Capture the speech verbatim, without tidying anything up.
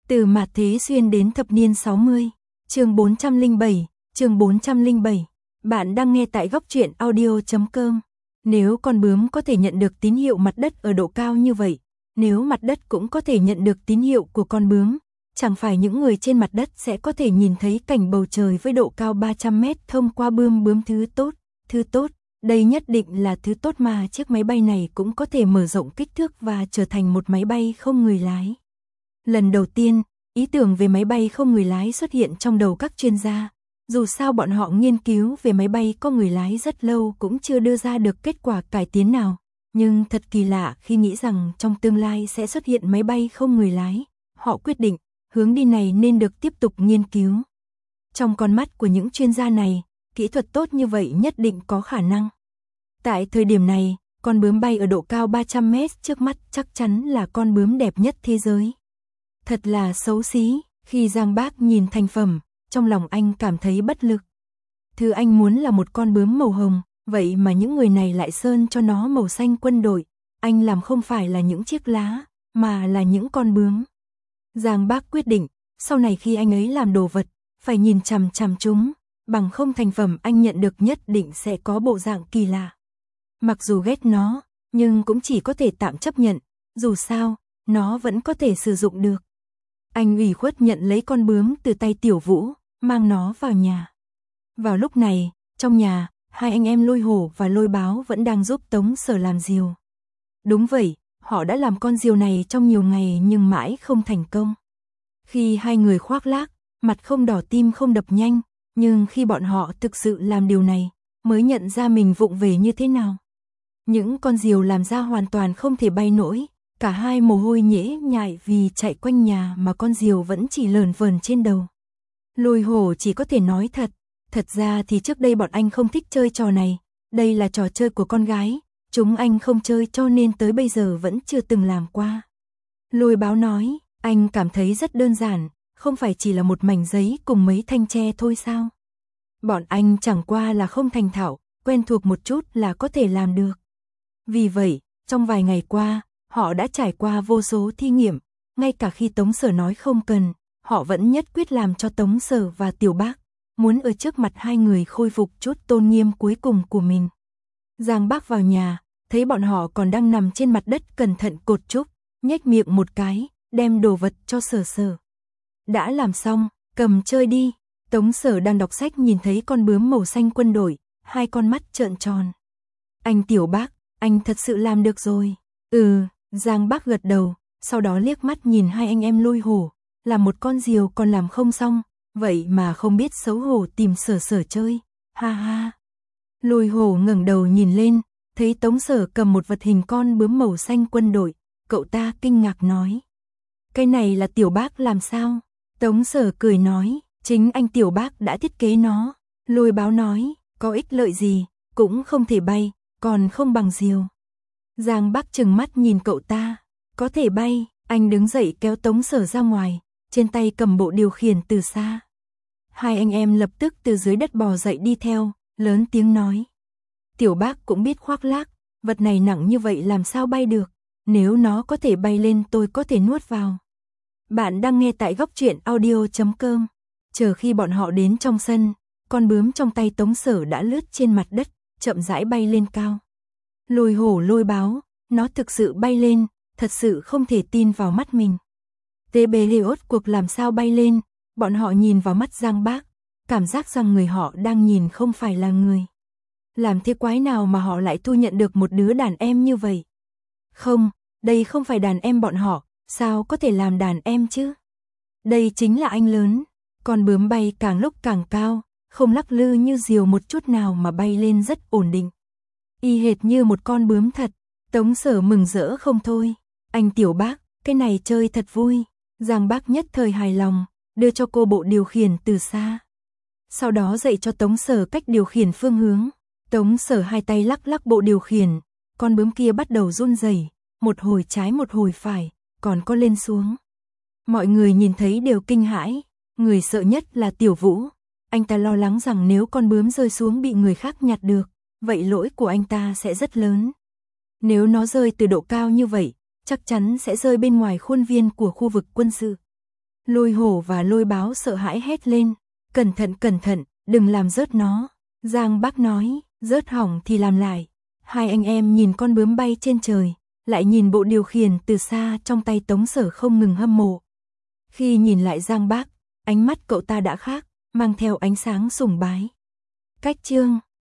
Từ mạt thế xuyên đến thập niên sáu mươi, chương bốn trăm lẻ bảy, chương bốn trăm lẻ bảy. Bạn đang nghe tại góc truyện audio chấm com. Nếu con bướm có thể nhận được tín hiệu mặt đất ở độ cao như vậy, nếu mặt đất cũng có thể nhận được tín hiệu của con bướm, chẳng phải những người trên mặt đất sẽ có thể nhìn thấy cảnh bầu trời với độ cao ba trăm mét thông qua bươm bướm thứ tốt, thứ tốt. Đây nhất định là thứ tốt mà chiếc máy bay này cũng có thể mở rộng kích thước và trở thành một máy bay không người lái. Lần đầu tiên, ý tưởng về máy bay không người lái xuất hiện trong đầu các chuyên gia. Dù sao bọn họ nghiên cứu về máy bay có người lái rất lâu cũng chưa đưa ra được kết quả cải tiến nào. Nhưng thật kỳ lạ khi nghĩ rằng trong tương lai sẽ xuất hiện máy bay không người lái. Họ quyết định, hướng đi này nên được tiếp tục nghiên cứu. Trong con mắt của những chuyên gia này, kỹ thuật tốt như vậy nhất định có khả năng. Tại thời điểm này, con bướm bay ở độ cao ba trăm mét trước mắt chắc chắn là con bướm đẹp nhất thế giới. Thật là xấu xí, khi Giang Bác nhìn thành phẩm, trong lòng anh cảm thấy bất lực. Thứ anh muốn là một con bướm màu hồng, vậy mà những người này lại sơn cho nó màu xanh quân đội. Anh làm không phải là những chiếc lá, mà là những con bướm. Giang Bác quyết định, sau này khi anh ấy làm đồ vật, phải nhìn chằm chằm chúng, bằng không thành phẩm anh nhận được nhất định sẽ có bộ dạng kỳ lạ. Mặc dù ghét nó, nhưng cũng chỉ có thể tạm chấp nhận, dù sao, nó vẫn có thể sử dụng được. Anh ủy khuất nhận lấy con bướm từ tay Tiểu Vũ, mang nó vào nhà. Vào lúc này, trong nhà, hai anh em Lôi Hổ và Lôi Báo vẫn đang giúp Tống Sở làm diều. Đúng vậy, họ đã làm con diều này trong nhiều ngày nhưng mãi không thành công. Khi hai người khoác lác, mặt không đỏ tim không đập nhanh, nhưng khi bọn họ thực sự làm điều này, mới nhận ra mình vụng về như thế nào. Những con diều làm ra hoàn toàn không thể bay nổi, cả hai mồ hôi nhễ nhại vì chạy quanh nhà mà con diều vẫn chỉ lờn vờn trên đầu. Lôi Hổ chỉ có thể nói thật, thật ra thì trước đây bọn anh không thích chơi trò này, đây là trò chơi của con gái, chúng anh không chơi cho nên tới bây giờ vẫn chưa từng làm qua. Lôi Báo nói, anh cảm thấy rất đơn giản, không phải chỉ là một mảnh giấy cùng mấy thanh tre thôi sao? Bọn anh chẳng qua là không thành thạo, quen thuộc một chút là có thể làm được. Vì vậy, trong vài ngày qua, họ đã trải qua vô số thí nghiệm, ngay cả khi Tống Sở nói không cần, họ vẫn nhất quyết làm cho Tống Sở và Tiểu Bác, muốn ở trước mặt hai người khôi phục chút tôn nghiêm cuối cùng của mình. Giang Bác vào nhà, thấy bọn họ còn đang nằm trên mặt đất cẩn thận cột trúc, nhếch miệng một cái, đem đồ vật cho Sở Sở. Đã làm xong, cầm chơi đi. Tống Sở đang đọc sách nhìn thấy con bướm màu xanh quân đội, hai con mắt trợn tròn. Anh Tiểu Bác, anh thật sự làm được rồi. Ừ, Giang Bác gật đầu, sau đó liếc mắt nhìn hai anh em Lôi Hổ, là một con diều còn làm không xong, vậy mà không biết xấu hổ tìm Sở Sở chơi, ha ha. Lôi Hổ ngẩng đầu nhìn lên, thấy Tống Sở cầm một vật hình con bướm màu xanh quân đội, cậu ta kinh ngạc nói. Cái này là Tiểu Bác làm sao? Tống Sở cười nói, chính anh Tiểu Bác đã thiết kế nó. Lôi Báo nói, có ích lợi gì, cũng không thể bay, còn không bằng diều. Giang Bác trừng mắt nhìn cậu ta, có thể bay, anh đứng dậy kéo Tống Sở ra ngoài, trên tay cầm bộ điều khiển từ xa. Hai anh em lập tức từ dưới đất bò dậy đi theo, lớn tiếng nói. Tiểu Bác cũng biết khoác lác, vật này nặng như vậy làm sao bay được, nếu nó có thể bay lên tôi có thể nuốt vào. Bạn đang nghe tại góc truyện audio chấm com. Chờ khi bọn họ đến trong sân, con bướm trong tay Tống Sở đã lướt trên mặt đất, chậm rãi bay lên cao. Lôi Hổ Lôi Báo, nó thực sự bay lên, thật sự không thể tin vào mắt mình. tê bê lê rốt cuộc làm sao bay lên, bọn họ nhìn vào mắt Giang Bác, cảm giác rằng người họ đang nhìn không phải là người. Làm thế quái nào mà họ lại thu nhận được một đứa đàn em như vậy? Không, đây không phải đàn em bọn họ, sao có thể làm đàn em chứ? Đây chính là anh lớn. Con bướm bay càng lúc càng cao, không lắc lư như diều một chút nào mà bay lên rất ổn định. Y hệt như một con bướm thật. Tống Sở mừng rỡ không thôi. Anh Tiểu Bác, cái này chơi thật vui. Giang Bác nhất thời hài lòng, đưa cho cô bộ điều khiển từ xa. Sau đó dạy cho Tống Sở cách điều khiển phương hướng. Tống Sở hai tay lắc lắc bộ điều khiển, con bướm kia bắt đầu run rẩy, một hồi trái một hồi phải, còn có lên xuống. Mọi người nhìn thấy đều kinh hãi. Người sợ nhất là Tiểu Vũ, anh ta lo lắng rằng nếu con bướm rơi xuống bị người khác nhặt được, vậy lỗi của anh ta sẽ rất lớn. Nếu nó rơi từ độ cao như vậy, chắc chắn sẽ rơi bên ngoài khuôn viên của khu vực quân sự. Lôi hổ và lôi báo sợ hãi hét lên, cẩn thận cẩn thận, đừng làm rớt nó. Giang Bác nói, rớt hỏng thì làm lại. Hai anh em nhìn con bướm bay trên trời, lại nhìn bộ điều khiển từ xa trong tay Tống Sở không ngừng hâm mộ. Khi nhìn lại Giang Bác, ánh mắt cậu ta đã khác, mang theo ánh sáng sùng bái. Cách chương